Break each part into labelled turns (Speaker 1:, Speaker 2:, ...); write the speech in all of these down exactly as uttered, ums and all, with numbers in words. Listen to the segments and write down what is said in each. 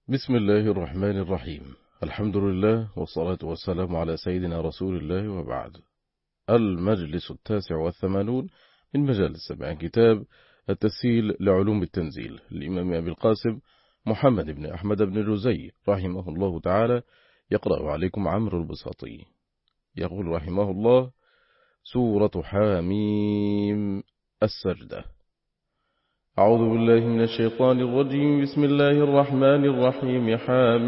Speaker 1: بسم الله الرحمن الرحيم. الحمد لله والصلاة والسلام على سيدنا رسول الله، وبعد. المجلس التاسع والثمانون من مجالس سبع كتاب التسهيل لعلوم التنزيل للإمام أبي القاسم محمد بن أحمد بن الجزي رحمه الله تعالى، يقرأ عليكم عمرو البساطي. يقول رحمه الله: سورة حاميم السجدة. أعوذ بالله من الشيطان الرجيم. بسم الله الرحمن الرحيم.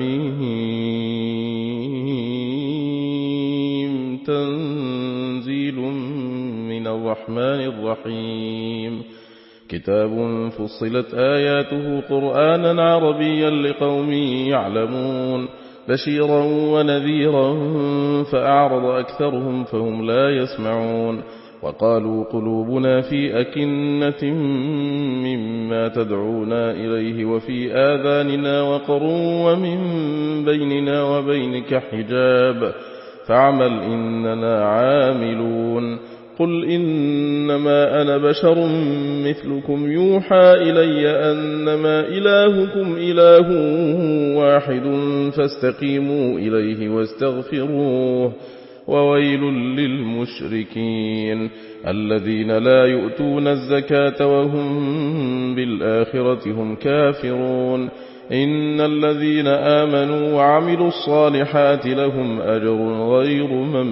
Speaker 1: حاميم تنزيل من الرحمن الرحيم. كتاب فصلت آياته قرآنا عربيا لقوم يعلمون، بشيرا ونذيرا فأعرض أكثرهم فهم لا يسمعون. وقالوا قلوبنا في أكنة مما تدعونا إليه وفي آذاننا وقر ومن بيننا وبينك حجاب فاعمل إننا عاملون. قل إنما أنا بشر مثلكم يوحى إلي أنما إلهكم إله واحد فاستقيموا إليه واستغفروه. وويل للمشركين الذين لا يؤتون الزكاة وهم بالآخرة هم كافرون. إن الذين آمنوا وعملوا الصالحات لهم أجر غير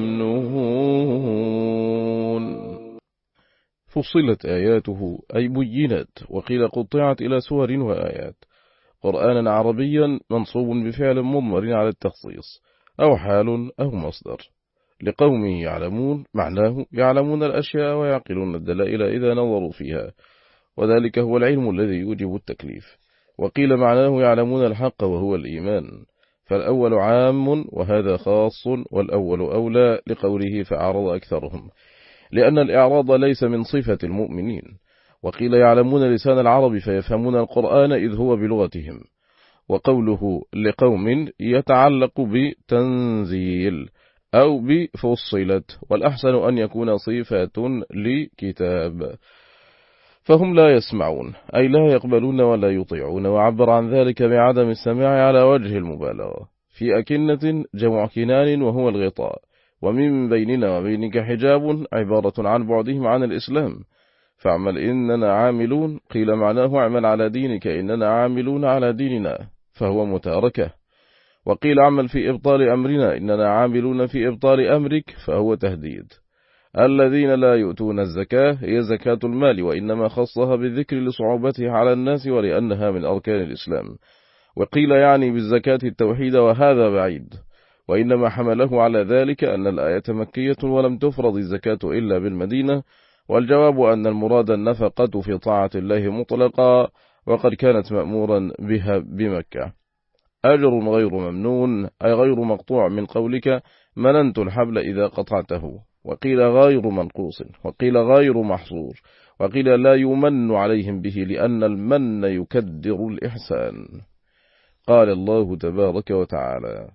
Speaker 1: ممنون. فصلت آياته أي بينت، وقيل قطعت إلى سور وآيات. قرآنا عربيا منصوب بفعل مضمر على التخصيص أو حال أو مصدر. لقوم يعلمون معناه يعلمون الأشياء ويعقلون الدلائل إذا نظروا فيها، وذلك هو العلم الذي يوجب التكليف. وقيل معناه يعلمون الحق وهو الإيمان، فالأول عام وهذا خاص، والأول أولى لقوله فأعرض أكثرهم، لأن الإعراض ليس من صفة المؤمنين. وقيل يعلمون لسان العرب فيفهمون القرآن إذ هو بلغتهم. وقوله لقوم يتعلق بتنزيل أو بفصلت، والأحسن أن يكون صفة لكتاب. فهم لا يسمعون أي لا يقبلون ولا يطيعون، وعبر عن ذلك بعدم السماع على وجه المبالغة. في أكنة جمع كنان وهو الغطاء، ومن بيننا وبينك حجاب عبارة عن بعدهم عن الإسلام. فاعمل إننا عاملون قيل معناه اعمل على دينك إننا عاملون على ديننا، فهو متاركة. وقيل عمل في إبطال أمرنا إننا عاملون في إبطال أمرك، فهو تهديد. الذين لا يؤتون الزكاة هي زكاة المال، وإنما خصها بالذكر لصعوبتها على الناس ولأنها من أركان الإسلام. وقيل يعني بالزكاة التوحيد، وهذا بعيد، وإنما حمله على ذلك أن الآية مكية ولم تفرض الزكاة إلا بالمدينة. والجواب أن المراد النفقة في طاعة الله مطلقا، وقد كانت مأمورا بها بمكة. أجر غير ممنون أي غير مقطوع، من قولك مننت الحبل إذا قطعته. وقيل غير منقوص، وقيل غير محصور، وقيل لا يمن عليهم به لأن المن يكدر الإحسان. قال الله تبارك وتعالى: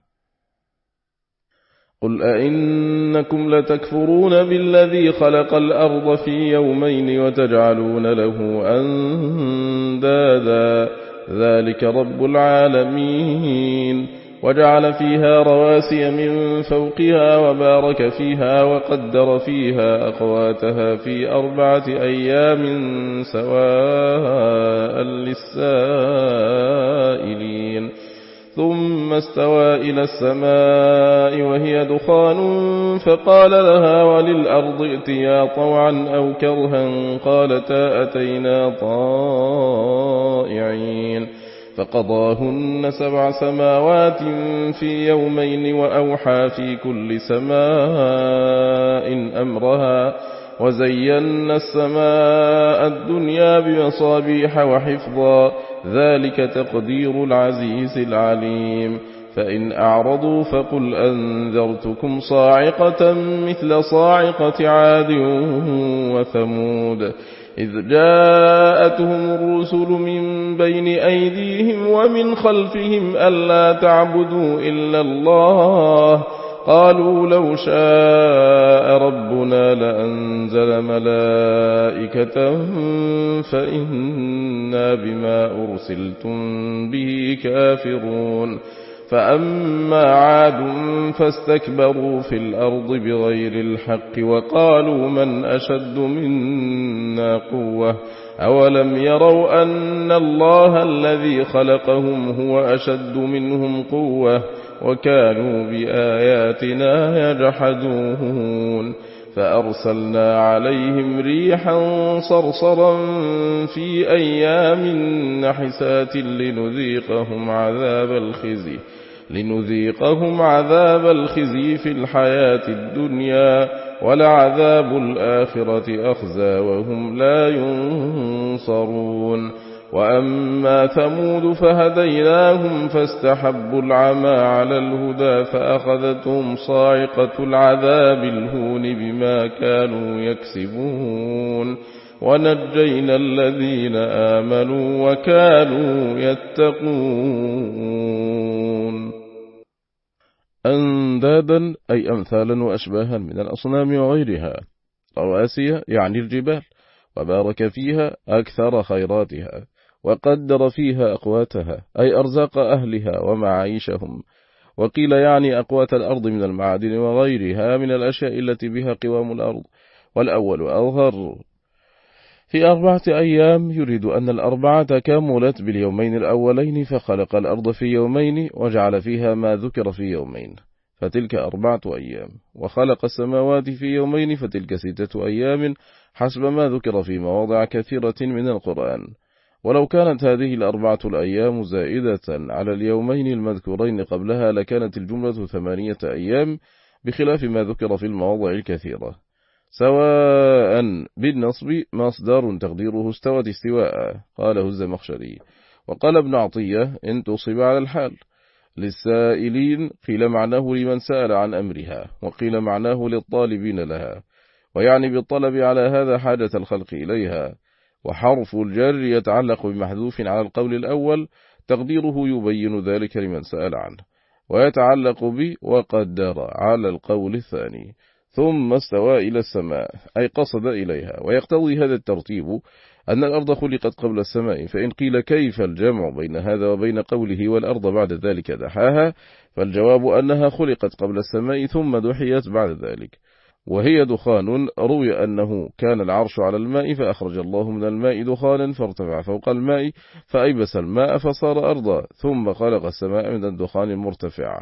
Speaker 1: قل أئنكم لتكفرون بالذي خلق الأرض في يومين وتجعلون له أندادا ذلك رب العالمين. وجعل فيها رواسي من فوقها وبارك فيها وقدر فيها أقواتها في أربعة أيام سواء للسائلين. ثم استوى إلى السماء وهي دخان فقال لها وللأرض ائتيا طوعا أو كرها قالتا أتينا طائعين. فقضاهن سبع سماوات في يومين وأوحى في كل سماء أمرها وزينا السماء الدنيا بمصابيح وحفظا ذلك تقدير العزيز العليم. فإن أعرضوا فقل أنذرتكم صاعقة مثل صاعقة عاد وثمود إذ جاءتهم الرسل من بين أيديهم ومن خلفهم ألا تعبدوا إلا الله قالوا لو شاء ربنا لأنزل ملائكة فإنا بما أرسلتم به كافرون فأما عاد فاستكبروا في الأرض بغير الحق وقالوا من أشد منا قوة أولم يروا أن الله الذي خلقهم هو أشد منهم قوة وكانوا بآياتنا يجحدون فأرسلنا عليهم ريحا صرصرا في أيام نحسات لنذيقهم عذاب الخزي لنذيقهم عذاب الخزي في الحياة الدنيا ولعذاب الآخرة أخزى وهم لا ينصرون وأما ثمود فهديناهم فاستحبوا العمى على الهدى فأخذتهم صاعقة العذاب الهون بما كانوا يكسبون ونجينا الذين آمنوا وكانوا يتقون. أندادا أي أمثالا وأشباها من الأصنام وغيرها، رواسي يعني الجبال، وبارك فيها أكثر خيراتها، وقدر فيها أقواتها أي أرزاق أهلها ومعايشهم، وقيل يعني أقوات الأرض من المعادن وغيرها من الأشياء التي بها قوام الأرض. والأول أظهر في أربعة أيام يريد أن الأربعة كملت باليومين الأولين فخلق الأرض في يومين وجعل فيها ما ذكر في يومين فتلك أربعة أيام، وخلق السماوات في يومين فتلك ستة أيام حسب ما ذكر في مواضع كثيرة من القرآن. ولو كانت هذه الأربعة الأيام زائدة على اليومين المذكورين قبلها لكانت الجملة ثمانية أيام بخلاف ما ذكر في المواضع الكثيرة. سواء بالنصب مصدر تقديره استوت استواء قاله الزمخشري. وقال ابن عطية إن تصب على الحال للسائلين قيل معناه لمن سأل عن أمرها وقيل معناه للطالبين لها، ويعني بالطلب على هذا حاجة الخلق إليها. وحرف الجر يتعلق بمحذوف على القول الأول تقديره يبين ذلك لمن سأل عنه، ويتعلق ب وقدر على القول الثاني. ثم استوى إلى السماء أي قصد إليها، ويقتضي هذا الترتيب أن الأرض خلقت قبل السماء، فإن قيل كيف الجمع بين هذا وبين قوله والأرض بعد ذلك دحاها، فالجواب أنها خلقت قبل السماء ثم دحيت بعد ذلك. وهي دخان روي أنه كان العرش على الماء فأخرج الله من الماء دخانا فارتفع فوق الماء فأيبس الماء فصار أرضا ثم خلق السماء من الدخان المرتفع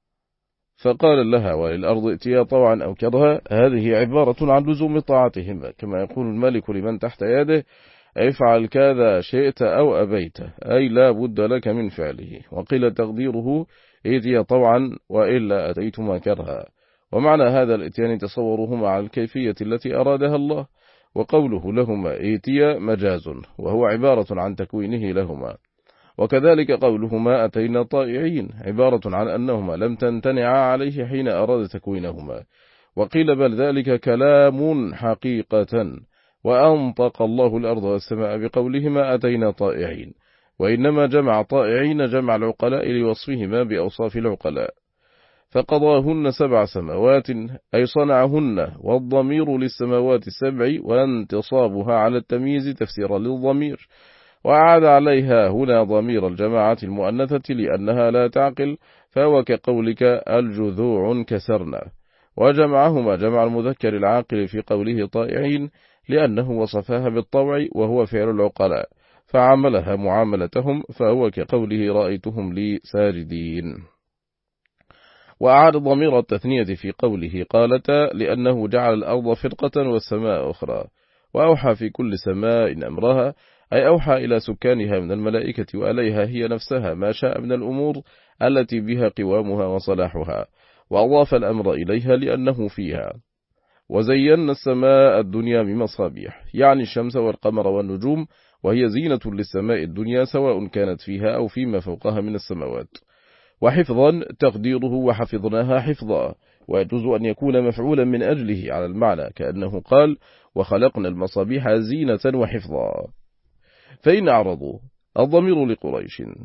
Speaker 1: فقال لها وللأرض ائتيا طوعا أو كرها. هذه عبارة عن لزوم طاعتهما، كما يقول الملك لمن تحت يده افعل كذا شئت أو أبيت، أي لا بد لك من فعله. وقيل تقديره ائتيا طوعا وإلا أتيتما كرها. ومعنى هذا الاتيان تصورهما على الكيفية التي أرادها الله، وقوله لهما ائتيا مجاز وهو عبارة عن تكوينه لهما. وكذلك قولهما أتينا طائعين عبارة عن أنهما لم تمتنعا عليه حين أراد تكوينهما. وقيل بل ذلك كلام حقيقة، وأنطق الله الأرض والسماء بقولهما أتينا طائعين، وإنما جمع طائعين جمع العقلاء لوصفهما بأوصاف العقلاء. فقضاهن سبع سماوات أي صنعهن، والضمير للسماوات السبع وانتصابها على التمييز تفسيرا للضمير، وأعاد عليها هنا ضمير الجماعة المؤنثة لأنها لا تعقل، فهو كقولك الجذوع كسرنا. وجمعهما جمع المذكر العاقل في قوله طائعين لأنه وصفها بالطوع وهو فعل العقلاء فعملها معاملتهم، فهو كقوله رأيتهم لي ساجدين. وأعاد ضمير التثنية في قوله قالتا لأنه جعل الأرض فرقة والسماء أخرى. وأوحى في كل سماء أمرها أي أوحى إلى سكانها من الملائكة وإليها هي نفسها ما شاء من الأمور التي بها قوامها وصلاحها، وأضاف الأمر إليها لأنه فيها. وزينا السماء الدنيا بمصابيح يعني الشمس والقمر والنجوم، وهي زينة للسماء الدنيا سواء كانت فيها أو فيما فوقها من السماوات. وحفظا تقديره وحفظناها حفظا، ويجوز أن يكون مفعولا من أجله على المعنى كأنه قال وخلقنا المصابيح زينة وحفظا. فإن أعرضوا الضمير لقريش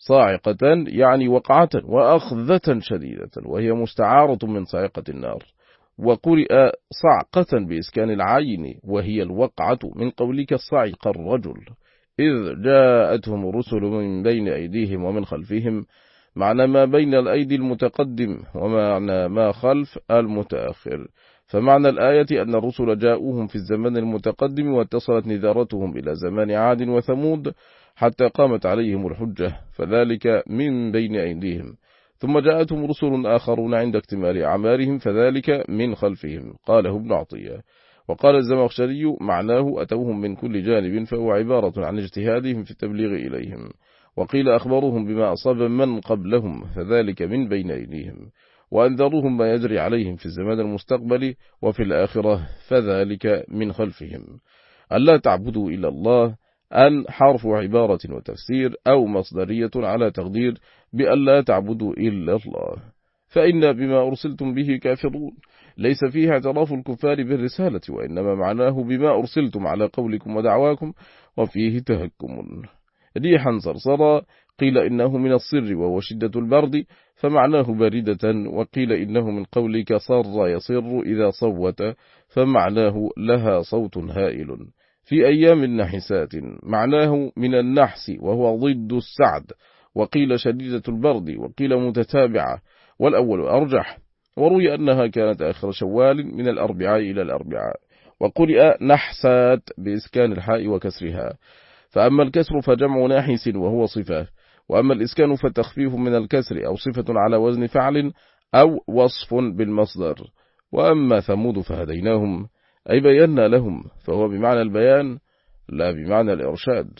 Speaker 1: صاعقة يعني وقعة وأخذة شديدة، وهي مستعارة من صاعقة النار. وقرئ صعقة بإسكان العين وهي الوقعة من قولك صعق الرجل إذ جاءتهم رسل من بين أيديهم ومن خلفهم، معنى ما بين الأيدي المتقدم ومعنى ما خلف المتأخر. فمعنى الآية أن الرسل جاءوهم في الزمان المتقدم واتصلت نذارتهم إلى زمان عاد وثمود حتى قامت عليهم الحجة، فذلك من بين أيديهم. ثم جاءتهم رسل آخرون عند اكتمال أعمارهم، فذلك من خلفهم. قاله ابن عطية. وقال الزمخشري معناه أتوهم من كل جانب، فهو عبارة عن اجتهادهم في التبليغ إليهم. وقيل أخبرهم بما أصاب من قبلهم، فذلك من بين أيديهم. وأنذرهم ما يجري عليهم في الزمان المستقبل وفي الآخرة، فذلك من خلفهم. ألا تعبدوا إلا الله، أن حرف عبارة وتفسير أو مصدرية على تقدير بأن لا تعبدوا إلا الله، فإن بما أرسلتم به كافرون. ليس فيه اعتراف الكفار بالرسالة، وإنما معناه بما أرسلتم على قولكم ودعواكم، وفيه تهكم. ريحا صرصرا قيل إنه من الصر وهو شدة البرد، فمعناه باردة. وقيل إنه من قولك صر يصر إذا صوت، فمعناه لها صوت هائل. في أيام نحسات معناه من النحس وهو ضد السعد. وقيل شديدة البرد، وقيل متتابعة، والأول أرجح. وروي أنها كانت آخر شوال من الأربعاء إلى الأربعاء. وقرئ نحسات بإسكان الحاء وكسرها. فأما الكسر فجمع ناحس وهو صفة، وأما الإسكان فتخفيف من الكسر أو صفة على وزن فعل أو وصف بالمصدر. وأما ثمود فهديناهم أي بينا لهم، فهو بمعنى البيان لا بمعنى الإرشاد.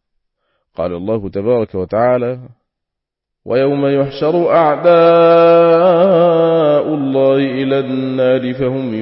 Speaker 1: قال الله تبارك وتعالى: ويوم يحشر أعداء الله إلى النار فهم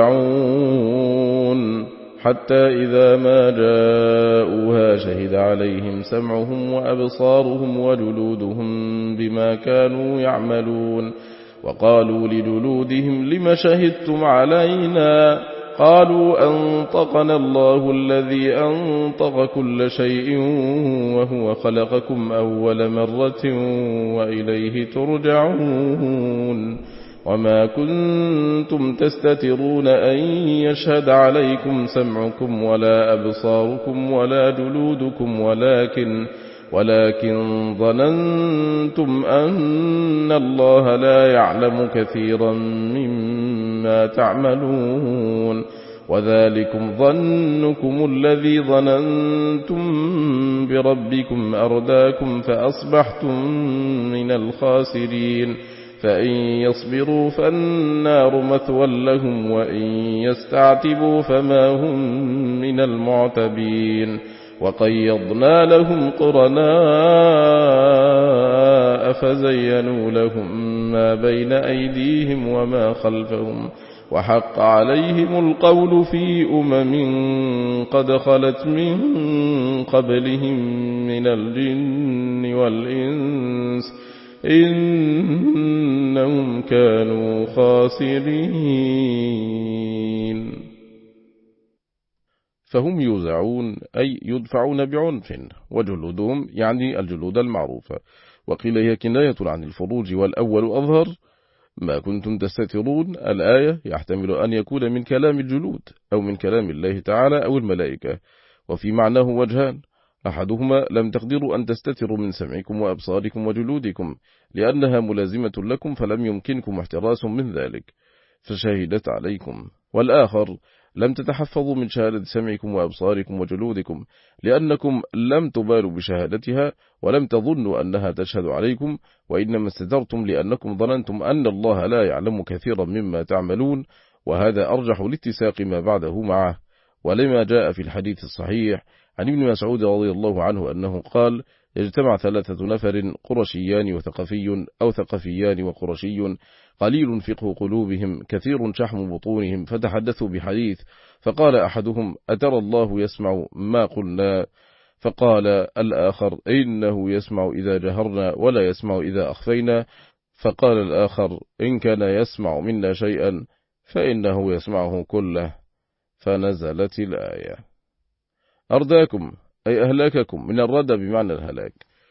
Speaker 1: يوزعون حتى إذا ما جاءوها شهد عليهم سمعهم وأبصارهم وجلودهم بما كانوا يعملون. وقالوا لجلودهم لم شهدتم علينا؟ قالوا أنطقنا الله الذي أنطق كل شيء وهو خلقكم أول مرة وإليه ترجعون. وما كنتم تستترون أن يشهد عليكم سمعكم ولا أبصاركم ولا جلودكم ولكن ولكن ظننتم أن الله لا يعلم كثيرا مما تعملون. وذلكم ظنكم الذي ظننتم بربكم أرداكم فأصبحتم من الخاسرين. فإن يصبروا فالنار مثوى لهم وإن يستعتبوا فما هم من المعتبين. وقيضنا لهم قرناء فزينوا لهم ما بين أيديهم وما خلفهم، وحق عليهم القول في أمم قد خلت من قبلهم من الجن والإنس إنهم كانوا خاسرين. فهم يوزعون أي يدفعون بعنف، وجلودهم يعني الجلود المعروفة. وقيل هي كناية عن الفروج، والأول أظهر. ما كنتم تستترون الآية يحتمل أن يكون من كلام الجلود أو من كلام الله تعالى أو الملائكة، وفي معناه وجهان: أحدهما لم تقدروا أن تستتروا من سمعكم وأبصاركم وجلودكم لأنها ملازمة لكم فلم يمكنكم احتراس من ذلك فشهدت عليكم، والآخر لم تتحفظوا من شهادة سمعكم وأبصاركم وجلودكم لأنكم لم تبالوا بشهادتها ولم تظنوا أنها تشهد عليكم، وإنما استترتم لأنكم ظننتم أن الله لا يعلم كثيرا مما تعملون، وهذا أرجح لاتساق ما بعده معه. ولما جاء في الحديث الصحيح عن ابن مسعود رضي الله عنه أنه قال: اجتمع ثلاثة نفر قرشيان وثقفي أو ثقفيان وقرشي قليل فقه قلوبهم كثير شحم بطونهم، فتحدثوا بحديث، فقال أحدهم: أترى الله يسمع ما قلنا؟ فقال الآخر: إنه يسمع إذا جهرنا ولا يسمع إذا أخفينا. فقال الآخر: إن كان يسمع منا شيئا فإنه يسمعه كله. فنزلت الآية. أرداكم أي أهلاككم من الردى بمعنى الهلاك.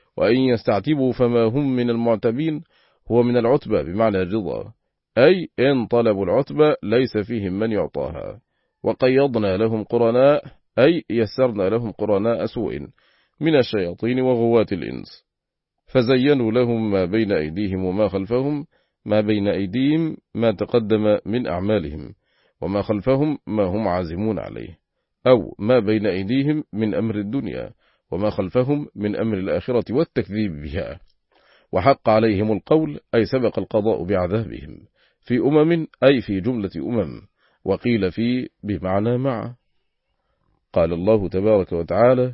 Speaker 1: وإن يستعتبوا فما هم من المعتبين هو من العتبة بمعنى الرضا، أي إن طلبوا العتبة ليس فيهم من يعطاها. وقيضنا لهم قرناء، أي يسرنا لهم قرناء سوء من الشياطين وغواة الإنس، فزينوا لهم ما بين أيديهم وما خلفهم. ما بين أيديهم ما تقدم من أعمالهم، وما خلفهم ما هم عازمون عليه، أو ما بين أيديهم من أمر الدنيا، وما خلفهم من أمر الآخرة والتكذيب بها. وحق عليهم القول، أي سبق القضاء بعذابهم في أمم، أي في جملة أمم، وقيل في بمعنى مع. قال الله تبارك وتعالى: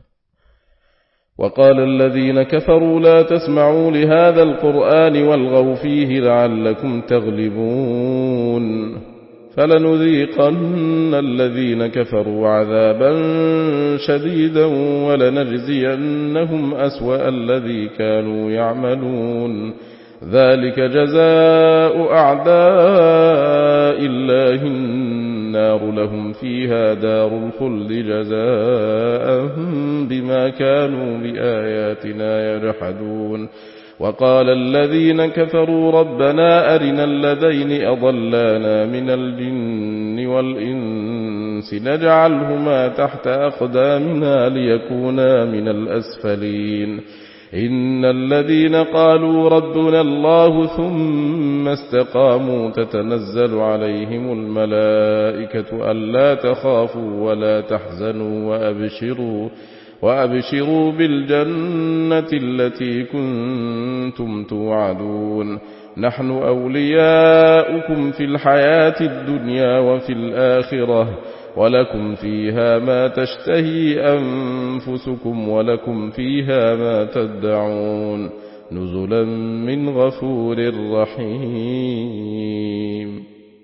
Speaker 1: وقال الذين كفروا لا تسمعوا لهذا القرآن والغوا فيه لعلكم تغلبون، فلنذيقن الذين كفروا عذابا شديدا ولنجزينهم أسوأ الذي كانوا يعملون، ذلك جزاء أعداء الله النار لهم فيها دار الخلد جزاء بما كانوا بآياتنا يجحدون. وقال الذين كفروا ربنا أرنا الذين أضلانا من الجن والإنس نجعلهما تحت أقدامنا ليكونا من الأسفلين. إن الذين قالوا ربنا الله ثم استقاموا تتنزل عليهم الملائكة ألا تخافوا ولا تحزنوا وأبشروا, وأبشروا بالجنة التي كنتم توعدون، نحن أولياؤكم في الحياة الدنيا وفي الآخرة، ولكم فيها ما تشتهي أنفسكم ولكم فيها ما تدعون، نزلا من غفور رحيم.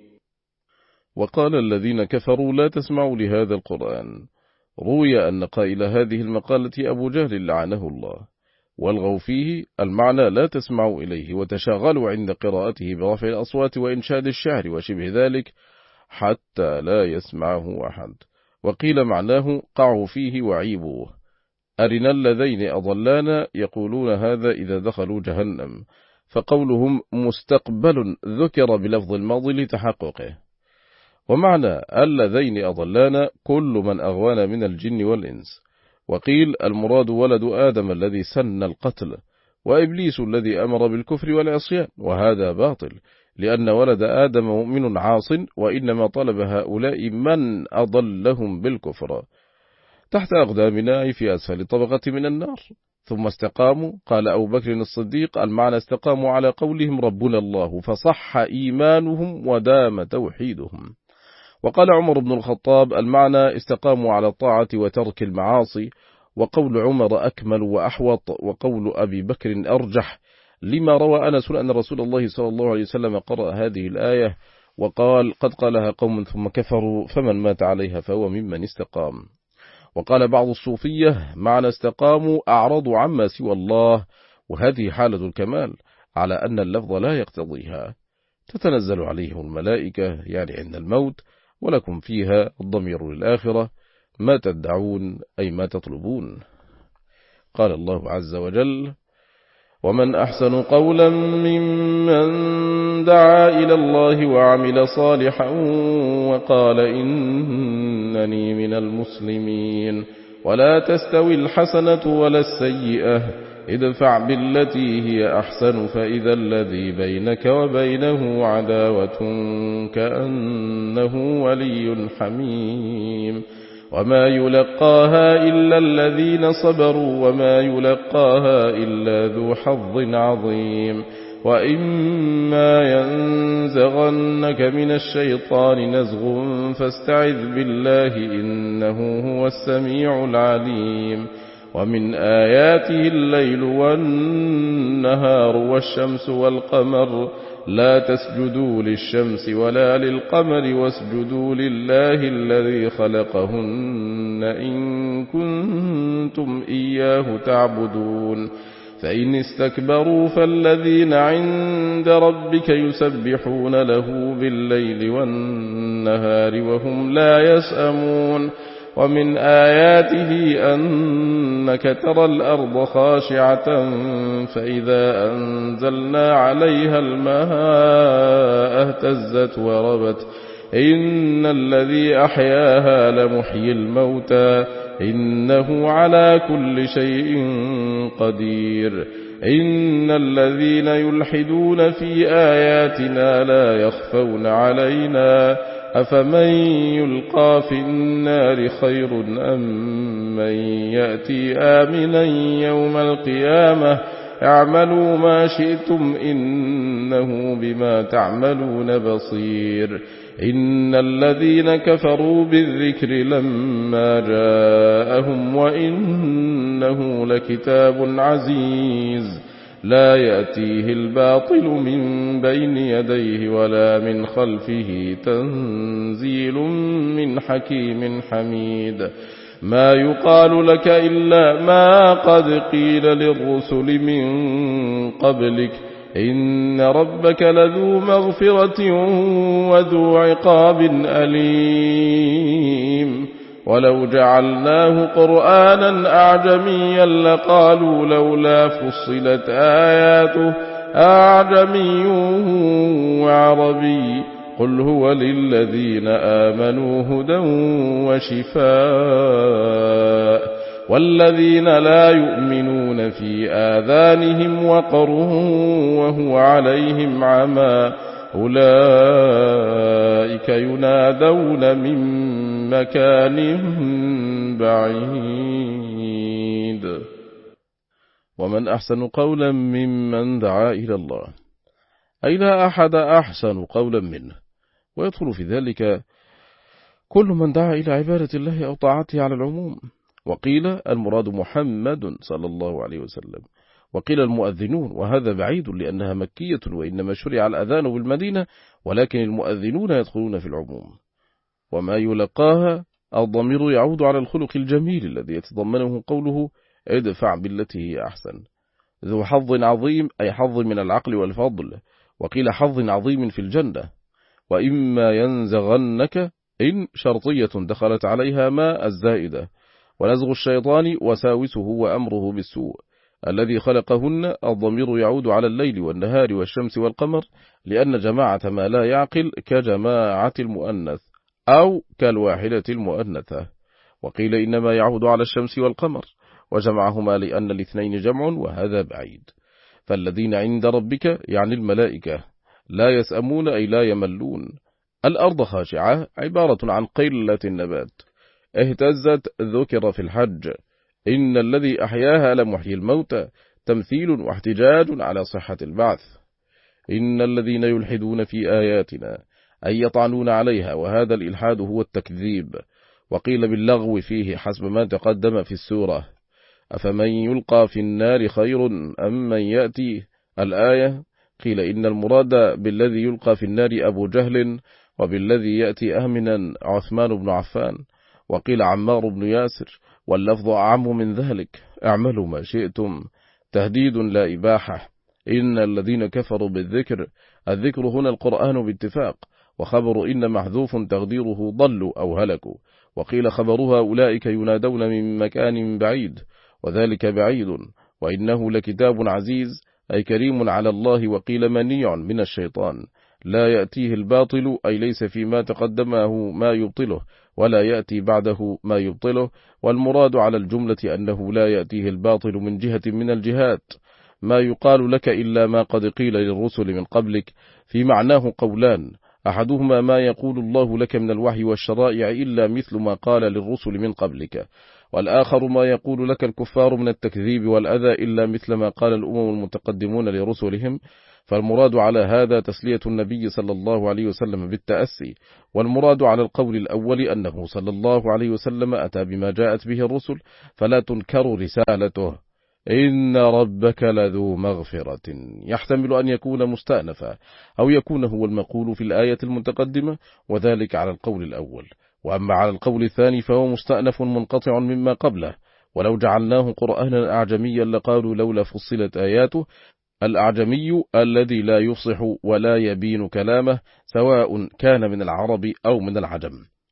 Speaker 1: وقال الذين كفروا لا تسمعوا لهذا القرآن. روي أن قائل هذه المقالة أبو جهل لعنه الله. والغوا فيه المعنى لا تسمعوا إليه وتشاغلوا عند قراءته برفع الأصوات وإنشاد الشعر وشبه ذلك حتى لا يسمعه أحد. وقيل معناه قعوا فيه وعيبوه. أرنا الذين أضلانا يقولون هذا إذا دخلوا جهنم، فقولهم مستقبل ذكر بلفظ الماضي لتحققه. ومعنى الذين أضلانا كل من أغوانا من الجن والإنس. وقيل المراد ولد آدم الذي سن القتل، وإبليس الذي أمر بالكفر والعصيان، وهذا باطل، لأن ولد آدم مؤمن عاص، وإنما طلب هؤلاء من أضلهم بالكفر. تحت أقدامنا أي في أسفل طبقة من النار. ثم استقاموا، قال أبو بكر الصديق المعنى استقاموا على قولهم ربنا الله، فصح إيمانهم ودام توحيدهم. وقال عمر بن الخطاب المعنى استقاموا على الطاعة وترك المعاصي. وقول عمر أكمل وأحوط، وقول أبي بكر أرجح، لما روى أنس أن رسول الله صلى الله عليه وسلم قرأ هذه الآية وقال قد قالها قوم ثم كفروا فمن مات عليها فهو ممن استقام. وقال بعض الصوفية معنى استقاموا أعرضوا عما سوى الله، وهذه حالة الكمال على أن اللفظ لا يقتضيها. تتنزل عليهم الملائكة يعني عند الموت، ولكم فيها الضمير للآخرة ما تدعون أي ما تطلبون. قال الله عز وجل ومن أحسن قولا ممن دعا إلى الله وعمل صالحا وقال إنني من المسلمين. ولا تستوي الحسنة ولا السيئة ادفع بالتي هي أحسن فإذا الذي بينك وبينه عداوة كأنه ولي حميم. وما يلقاها إلا الذين صبروا وما يلقاها إلا ذو حظ عظيم. وإما ينزغنك من الشيطان نزغ فاستعذ بالله إنه هو السميع العليم. ومن آياته الليل والنهار والشمس والقمر لا تسجدوا للشمس ولا للقمر واسجدوا لله الذي خلقهن إن كنتم إياه تعبدون. فإن استكبروا فالذين عند ربك يسبحون له بالليل والنهار وهم لا يسأمون. ومن آياته أنك ترى الأرض خاشعة فإذا أنزلنا عليها الماء اهتزت وربت إن الذي أحياها لمحيي الموتى إنه على كل شيء قدير إن الذين يلحدون في آياتنا لا يخفون علينا أفمن يلقى في النار خير أم من يأتي آمنا يوم القيامة اعملوا ما شئتم إنه بما تعملون بصير إن الذين كفروا بالذكر لما جاءهم وإنه لكتاب عزيز لا يأتيه الباطل من بين يديه ولا من خلفه تنزيل من حكيم حميد ما يقال لك إلا ما قد قيل للرسل من قبلك إن ربك لذو مغفرة وذو عقاب أليم ولو جعلناه قرآنا أعجميا لقالوا لولا فصلت آياته أعجمي وعربي قل هو للذين آمنوا هدى وشفاء والذين لا يؤمنون في آذانهم وقر وهو عليهم عمى أولئك ينادون من مكان بعيد ومن أحسن قولا ممن دعا إلى الله أي لا أحد أحسن قولا منه ويدخل في ذلك كل من دعا إلى عبادة الله أو طاعته على العموم وقيل المراد محمد صلى الله عليه وسلم وقيل المؤذنون وهذا بعيد لأنها مكية وإنما شرع الأذان بالمدينة ولكن المؤذنون يدخلون في العموم وما يلقاها الضمير يعود على الخلق الجميل الذي يتضمنه قوله ادفع بالتي هي أحسن ذو حظ عظيم أي حظ من العقل والفضل وقيل حظ عظيم في الجنة وإما ينزغنك إن شرطية دخلت عليها ما الزائدة ونزغ الشيطان وساوسه وأمره بالسوء الذي خلقهن الضمير يعود على الليل والنهار والشمس والقمر لأن جماعة ما لا يعقل كجماعة المؤنث أو كالواحدة المؤنثة وقيل إنما يعود على الشمس والقمر وجمعهما لأن الاثنين جمع وهذا بعيد فالذين عند ربك يعني الملائكة لا يسأمون أي لا يملون الأرض خاشعة عبارة عن قلة النبات اهتزت ذكر في الحج إن الذي أحياها لمحيي الموتى تمثيل واحتجاج على صحة البعث إن الذين يلحدون في آياتنا أي يطعنون عليها وهذا الإلحاد هو التكذيب وقيل باللغو فيه حسب ما تقدم في السورة أفمن يلقى في النار خير أم من يأتي الآية قيل إن المراد بالذي يلقى في النار أبو جهل وبالذي يأتي آمنا عثمان بن عفان وقيل عمار بن ياسر واللفظ أعم من ذلك اعملوا ما شئتم تهديد لا إباحة إن الذين كفروا بالذكر الذكر هنا القرآن باتفاق وخبر إن محذوف تقديره ضلوا أو هلكوا وقيل خبرها أولئك ينادون من مكان بعيد وذلك بعيد وإنه لكتاب عزيز أي كريم على الله وقيل منيع من الشيطان لا يأتيه الباطل أي ليس فيما تقدمه ما يبطله ولا يأتي بعده ما يبطله والمراد على الجملة أنه لا يأتيه الباطل من جهة من الجهات ما يقال لك إلا ما قد قيل للرسل من قبلك في معناه قولان أحدهما ما يقول الله لك من الوحي والشرائع إلا مثل ما قال للرسل من قبلك والآخر ما يقول لك الكفار من التكذيب والأذى إلا مثل ما قال الأمم المتقدمون لرسلهم فالمراد على هذا تسلية النبي صلى الله عليه وسلم بالتأسي والمراد على القول الأول أنه صلى الله عليه وسلم أتى بما جاءت به الرسل فلا تنكر رسالته إن ربك لذو مغفرة يحتمل أن يكون مستأنفا أو يكون هو المقول في الآية المتقدمة وذلك على القول الأول وأما على القول الثاني فهو مستأنف منقطع مما قبله ولو جعلناه قرآنا أعجميا لقالوا لولا فصلت آياته الأعجمي الذي لا يفصح ولا يبين كلامه سواء كان من العرب أو من العجم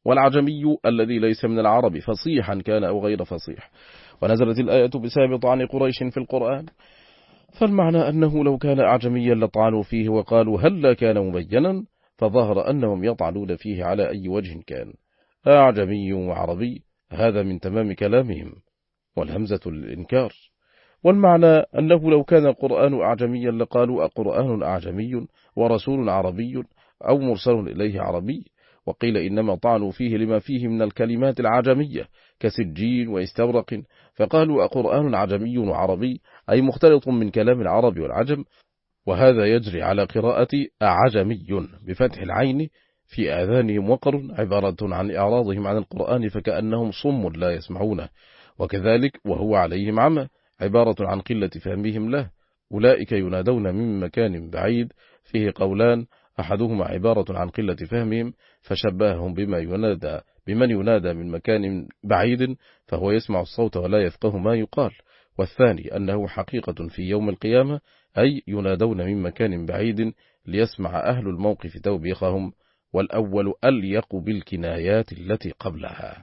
Speaker 1: والعجمي الذي ليس من العرب فصيحا كان أو غير فصيح. ونزلت الآية بسبب طعن قريش في القرآن، فالمعنى أنه لو كان أعجميا لطعنوا فيه وقالوا هل كان مبينا، فظهر أنهم يطعنون فيه على أي وجه كان، أعجمي وعربي، هذا من تمام كلامهم، والهمزة للإنكار. والمعنى أنه لو كان القرآن أعجميا لقالوا أقرآن أعجمي ورسول عربي أو مرسل إليه عربي. وقيل إنما طعنوا فيه لما فيه من الكلمات العجمية كسجين واستبرق، فقالوا أقرآن عجمي وعربي أي مختلط من كلام العرب والعجم، وهذا يجري على قراءة أعجمي بفتح العين في آذانهم وقر، عبارة عن إعراضهم عن القرآن فكأنهم صم لا يسمعونه، وكذلك وهو عليهم عمى، عبارة عن قلة فهمهم له. أولئك ينادون من مكان بعيد، فيه قولان، أحدهما عبارة عن قلة فهمهم فشبههم بما ينادى بمن ينادى من مكان بعيد فهو يسمع الصوت ولا يفقه ما يقال، والثاني أنه حقيقة في يوم القيامة، أي ينادون من مكان بعيد ليسمع أهل الموقف توبيخهم، والأول أليق بالكنايات التي قبلها.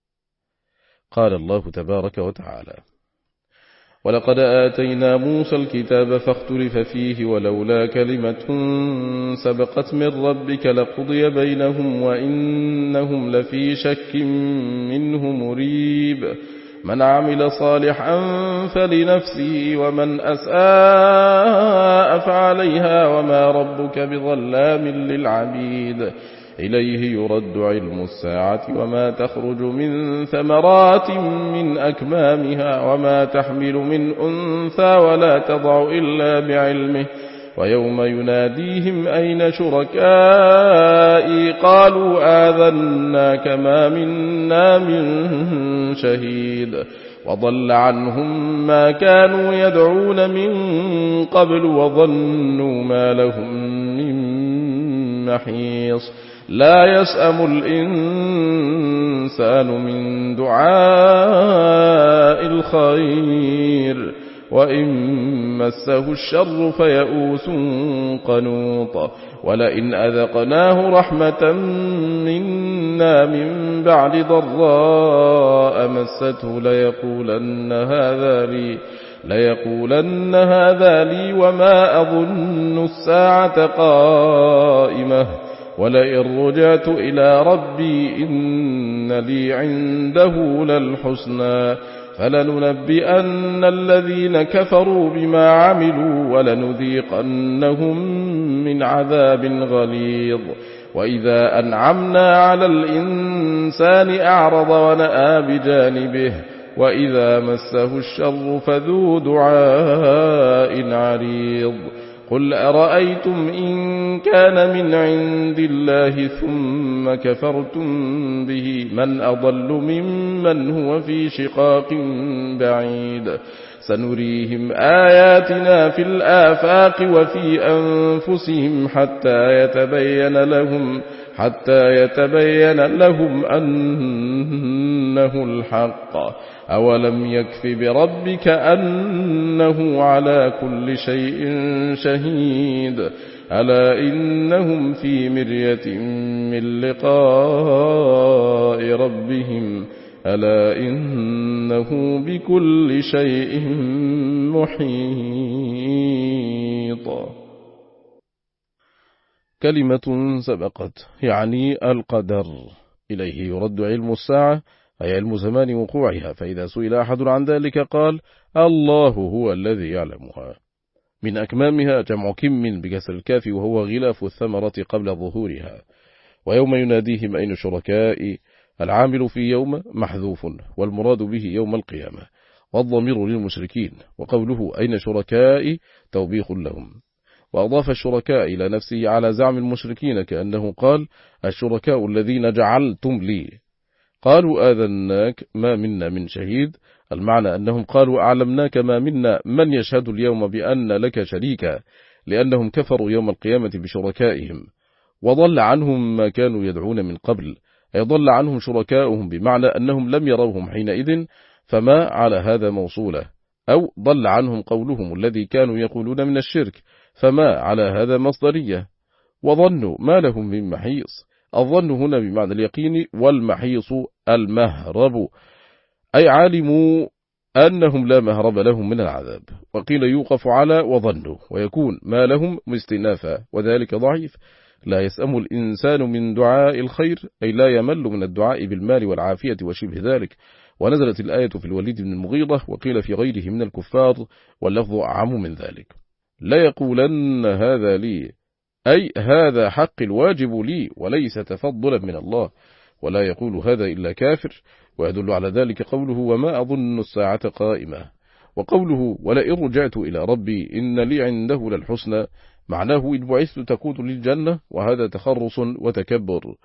Speaker 1: قال الله تبارك وتعالى: ولقد آتينا موسى الكتاب فاختلف فيه ولولا كلمة سبقت من ربك لقضي بينهم وإنهم لفي شك منه مريب. من عمل صالحا فلنفسه ومن أساء فعليها وما ربك بظلام للعبيد. إليه يرد علم الساعة وما تخرج من ثمرات من أكمامها وما تحمل من أنثى ولا تضع إلا بعلمه. ويوم يناديهم أين شركائي قالوا آذناك ما منا من شهيد. وضل عنهم ما كانوا يدعون من قبل وظنوا ما لهم من محيص. لا يسأم الإنسان من دعاء الخير وإن مسه الشر فيئوس قنوط. ولئن أذقناه رحمة منا من بعد ضراء مسته ليقولن هذا لي ليقولن هذا لي وما أظن الساعة قائمة ولئن رجعت إلى ربي إن لي عنده للحسنى فلننبئن الذين كفروا بما عملوا ولنذيقنهم من عذاب غليظ. وإذا أنعمنا على الإنسان أعرض ونأى بجانبه وإذا مسه الشر فذو دعاء عريض. قل أرأيتم إن كان من عند الله ثم كفرتم به من أضل ممن هو في شقاق بعيد. سنريهم آياتنا في الآفاق وفي أنفسهم حتى يتبين لهم حتى يتبين لهم أنه الحق. أولم يكف بربك أنه على كل شيء شهيد. ألا إنهم في مرية من لقاء ربهم ألا إنه بكل شيء محيط. كلمة سبقت يعني القدر. إليه يرد علم الساعة أي علم زمان وقوعها، فإذا سئل أحد عن ذلك قال الله هو الذي يعلمها. من أكمامها جمع كم بكسر الكاف وهو غلاف الثمرة قبل ظهورها. ويوم يناديهم أين شركائي، العامل في يوم محذوف والمراد به يوم القيامة، والضمير للمشركين، وقوله أين شركائي توبيخ لهم. وأضاف الشركاء إلى نفسه على زعم المشركين كأنه قال الشركاء الذين جعلتم لي. قالوا آذناك ما منا من شهيد، المعنى أنهم قالوا أعلمناك ما منا من يشهد اليوم بأن لك شريكا، لأنهم كفروا يوم القيامة بشركائهم. وضل عنهم ما كانوا يدعون من قبل، أي ضل عنهم شركاؤهم بمعنى أنهم لم يروهم حينئذ، فما على هذا موصولة، أو ضل عنهم قولهم الذي كانوا يقولون من الشرك، فما على هذا مصدرية. وظنوا ما لهم من محيص، الظن هنا بمعنى اليقين، والمحيص المهرب، أي علموا أنهم لا مهرب لهم من العذاب. وقيل يوقف على وظنوا، ويكون ما لهم مستئنافا، وذلك ضعيف. لا يسأم الإنسان من دعاء الخير، أي لا يمل من الدعاء بالمال والعافية وشبه ذلك. ونزلت الآية في الوليد بن المغيرة، وقيل في غيره من الكفار، واللفظ أعم من ذلك. لا يقولن هذا لي، أي هذا حق الواجب لي وليس تفضلا من الله، ولا يقول هذا إلا كافر. ويدل على ذلك قوله وما أظن الساعة قائمة، وقوله ولئن رجعت إلى ربي إن لي عنده للحسنى، معناه إن بعثت تقود للجنة، وهذا تخرص وتكبر.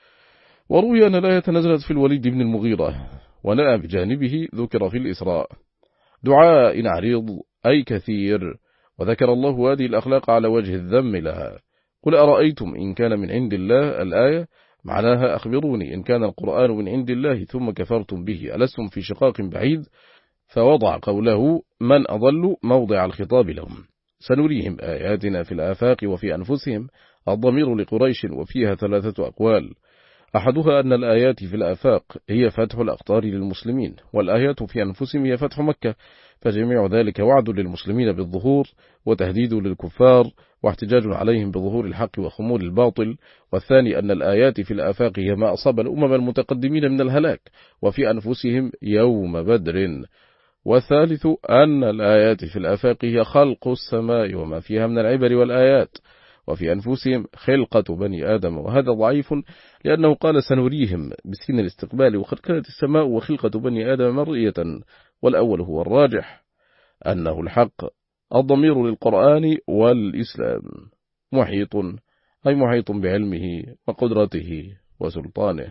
Speaker 1: وروي أن الآية نزلت في الوليد بن المغيرة، ونأى بجانبه ذكر في الإسراء. دعاء عريض أي كثير، وذكر الله هذه الأخلاق على وجه الذم لها. قل أرأيتم إن كان من عند الله، الآية معناها أخبروني إن كان القرآن من عند الله ثم كفرتم به ألستم في شقاق بعيد، فوضع قوله من أضل موضع الخطاب لهم. سنريهم آياتنا في الآفاق وفي أنفسهم، الضمير لقريش، وفيها ثلاثة أقوال. أحدها أن الآيات في الآفاق هي فتح الأقطار للمسلمين، والآيات في أنفسهم هي فتح مكة، فجميع ذلك وعد للمسلمين بالظهور، وتهديد للكفار، واحتجاج عليهم بظهور الحق وخمول الباطل. والثاني أن الآيات في الآفاق هي ما أصاب الأمم المتقدمين من الهلاك، وفي أنفسهم يوم بدر. والثالث أن الآيات في الآفاق هي خلق السماء وما فيها من العبر والآيات، وفي أنفسهم خلقة بني آدم، وهذا ضعيف لأنه قال سنريهم بسين الاستقبال، وقد كانت السماء وخلقة بني آدم مرئية. والأول هو الراجح أنه الحق. الضمير للقرآن والإسلام. محيط أي محيط بعلمه وقدرته وسلطانه.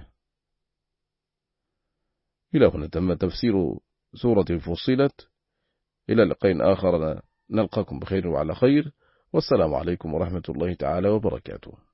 Speaker 1: إلى هنا تم تفسير سورة فصلت. إلى لقاء آخر، نلقاكم بخير وعلى خير، والسلام عليكم ورحمة الله تعالى وبركاته.